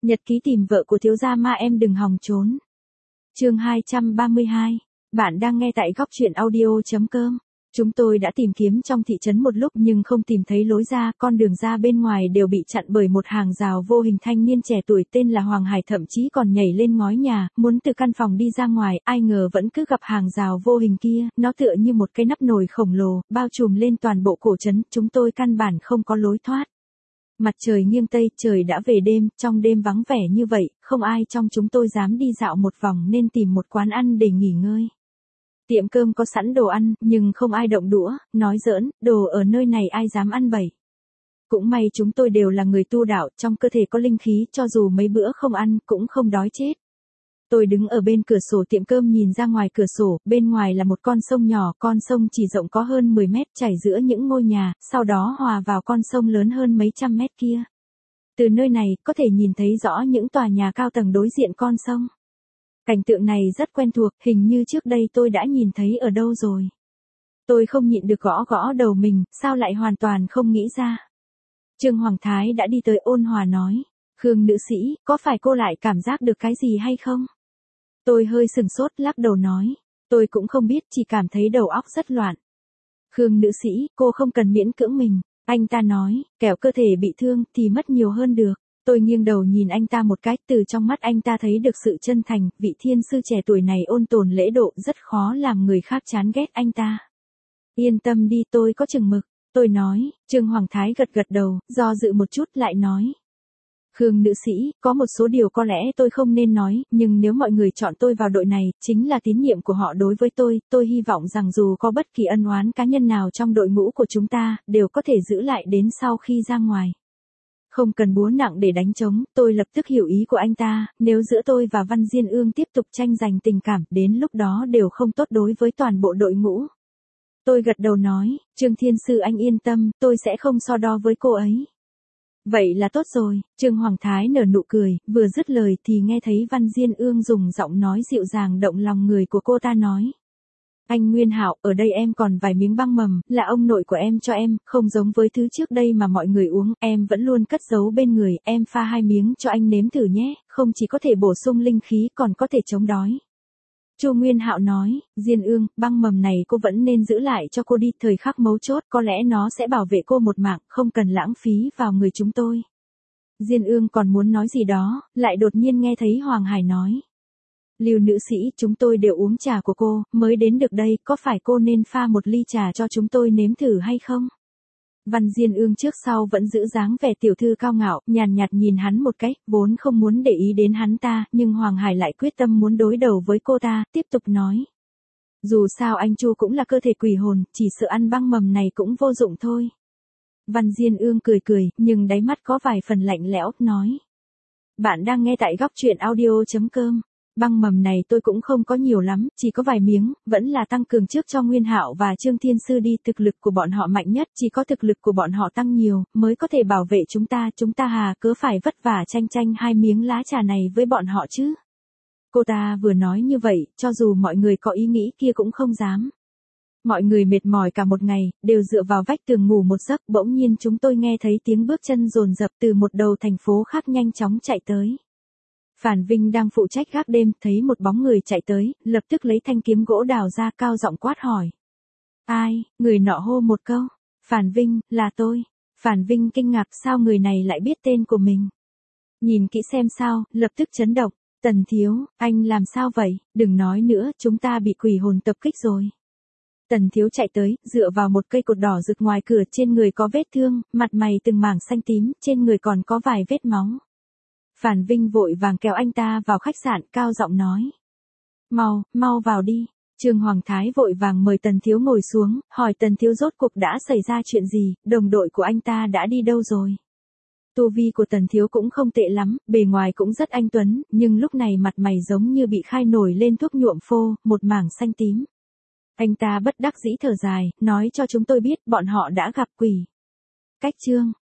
Nhật ký tìm vợ của thiếu gia ma em đừng hòng trốn. Chương 232. Bạn đang nghe tại góc truyện audio.com. Chúng tôi đã tìm kiếm trong thị trấn một lúc nhưng không tìm thấy lối ra, con đường ra bên ngoài đều bị chặn bởi một hàng rào vô hình. Thanh niên trẻ tuổi tên là Hoàng Hải thậm chí còn nhảy lên ngói nhà, muốn từ căn phòng đi ra ngoài, ai ngờ vẫn cứ gặp hàng rào vô hình kia, nó tựa như một cái nắp nồi khổng lồ, bao trùm lên toàn bộ cổ trấn, chúng tôi căn bản không có lối thoát. Mặt trời nghiêng tây, trời đã về đêm, trong đêm vắng vẻ như vậy, không ai trong chúng tôi dám đi dạo một vòng nên tìm một quán ăn để nghỉ ngơi. Tiệm cơm có sẵn đồ ăn, nhưng không ai động đũa, nói giỡn, đồ ở nơi này ai dám ăn bậy. Cũng may chúng tôi đều là người tu đạo, trong cơ thể có linh khí, cho dù mấy bữa không ăn, cũng không đói chết. Tôi đứng ở bên cửa sổ tiệm cơm nhìn ra ngoài cửa sổ, bên ngoài là một con sông nhỏ, con sông chỉ rộng có hơn 10 mét chảy giữa những ngôi nhà, sau đó hòa vào con sông lớn hơn mấy trăm mét kia. Từ nơi này, có thể nhìn thấy rõ những tòa nhà cao tầng đối diện con sông. Cảnh tượng này rất quen thuộc, hình như trước đây tôi đã nhìn thấy ở đâu rồi. Tôi không nhịn được gõ gõ đầu mình, sao lại hoàn toàn không nghĩ ra. Trương Hoàng Thái đã đi tới ôn hòa nói, Khương nữ sĩ, có phải cô lại cảm giác được cái gì hay không? Tôi hơi sừng sốt lắc đầu nói, tôi cũng không biết, chỉ cảm thấy đầu óc rất loạn. Khương nữ sĩ, cô không cần miễn cưỡng mình, anh ta nói, kẻo cơ thể bị thương thì mất nhiều hơn được. Tôi nghiêng đầu nhìn anh ta một cái, từ trong mắt anh ta thấy được sự chân thành, vị thiên sư trẻ tuổi này ôn tồn lễ độ, rất khó làm người khác chán ghét anh ta. Yên tâm đi, tôi có chừng mực, tôi nói. Trương Hoàng Thái gật gật đầu, do dự một chút lại nói. Khương nữ sĩ, có một số điều có lẽ tôi không nên nói, nhưng nếu mọi người chọn tôi vào đội này, chính là tín nhiệm của họ đối với tôi hy vọng rằng dù có bất kỳ ân oán cá nhân nào trong đội ngũ của chúng ta, đều có thể giữ lại đến sau khi ra ngoài. Không cần búa nặng để đánh trống, tôi lập tức hiểu ý của anh ta, nếu giữa tôi và Văn Diên Ương tiếp tục tranh giành tình cảm, đến lúc đó đều không tốt đối với toàn bộ đội ngũ. Tôi gật đầu nói, Trương Thiên Sư anh yên tâm, tôi sẽ không so đo với cô ấy. Vậy là tốt rồi, Trương Hoàng Thái nở nụ cười, vừa dứt lời thì nghe thấy Văn Diên Ương dùng giọng nói dịu dàng động lòng người của cô ta nói. Anh Nguyên Hạo, ở đây em còn vài miếng băng mầm, là ông nội của em cho em, không giống với thứ trước đây mà mọi người uống, em vẫn luôn cất giấu bên người, em pha 2 miếng cho anh nếm thử nhé, không chỉ có thể bổ sung linh khí còn có thể chống đói. Chu Nguyên Hạo nói, Diên Ương, băng mầm này cô vẫn nên giữ lại cho cô đi, thời khắc mấu chốt có lẽ nó sẽ bảo vệ cô một mạng, không cần lãng phí vào người chúng tôi. Diên Ương còn muốn nói gì đó, lại đột nhiên nghe thấy Hoàng Hải nói. Lưu nữ sĩ, chúng tôi đều uống trà của cô, mới đến được đây, có phải cô nên pha một ly trà cho chúng tôi nếm thử hay không? Văn Diên Ương trước sau vẫn giữ dáng vẻ tiểu thư cao ngạo, nhàn nhạt nhìn hắn một cái, vốn không muốn để ý đến hắn ta, nhưng Hoàng Hải lại quyết tâm muốn đối đầu với cô ta, tiếp tục nói. Dù sao anh Chu cũng là cơ thể quỷ hồn, chỉ sợ ăn băng mầm này cũng vô dụng thôi. Văn Diên Ương cười cười, nhưng đáy mắt có vài phần lạnh lẽo, nói. Bạn đang nghe tại góc truyện audio.com. Băng mầm này tôi cũng không có nhiều lắm, chỉ có vài miếng, vẫn là tăng cường trước cho Nguyên Hạo và Trương Thiên Sư đi, thực lực của bọn họ mạnh nhất, chỉ có thực lực của bọn họ tăng nhiều, mới có thể bảo vệ chúng ta hà cớ phải vất vả tranh 2 miếng lá trà này với bọn họ chứ. Cô ta vừa nói như vậy, cho dù mọi người có ý nghĩ kia cũng không dám. Mọi người mệt mỏi cả một ngày, đều dựa vào vách tường ngủ một giấc, bỗng nhiên chúng tôi nghe thấy tiếng bước chân dồn dập từ một đầu thành phố khác nhanh chóng chạy tới. Phản Vinh đang phụ trách gác đêm, thấy một bóng người chạy tới, lập tức lấy thanh kiếm gỗ đào ra, cao giọng quát hỏi. Ai? Người nọ hô một câu. Phản Vinh, là tôi. Phản Vinh kinh ngạc, sao người này lại biết tên của mình? Nhìn kỹ xem sao, lập tức chấn động. Tần thiếu, anh làm sao vậy? Đừng nói nữa, chúng ta bị quỷ hồn tập kích rồi. Tần thiếu chạy tới, dựa vào một cây cột đỏ rực ngoài cửa, trên người có vết thương, mặt mày từng mảng xanh tím, trên người còn có vài vết máu. Phản Vinh vội vàng kéo anh ta vào khách sạn, cao giọng nói. Mau vào đi. Trương Hoàng Thái vội vàng mời Tần thiếu ngồi xuống, hỏi Tần thiếu rốt cuộc đã xảy ra chuyện gì, đồng đội của anh ta đã đi đâu rồi. Tu vi của Tần thiếu cũng không tệ lắm, bề ngoài cũng rất anh tuấn, nhưng lúc này mặt mày giống như bị khai nổi lên thuốc nhuộm phô, một mảng xanh tím. Anh ta bất đắc dĩ thở dài, nói cho chúng tôi biết bọn họ đã gặp quỷ. Cách chương